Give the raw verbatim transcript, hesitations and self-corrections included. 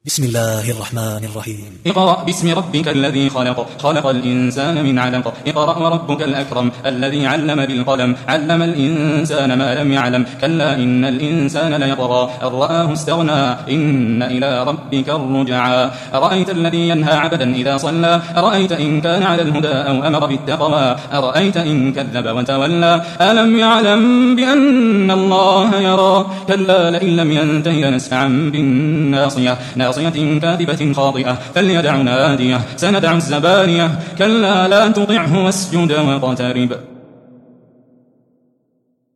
بسم الله الرحمن الرحيم. اقرأ باسم ربك الذي خلق خلق الإنسان من علق اقرأ وربك الأكرم الذي علم بالقلم علم الإنسان ما لم يعلم كلا إن الإنسان ليطغى أن رآه استغنى إن إلى ربك الرجعى أرأيت الذي ينهى عبدا إذا صلى أرأيت إن كان على الهدى أو أمر بالتقوى أرأيت إن كذب وتولى ألم يعلم بأن الله يرى كلا لئن لم ينته لنسفعا بالناصية ناصية كاذبة خاطئة فليدع ناديه سندع الزبانية كلا لا تطعه واسجد واقترب.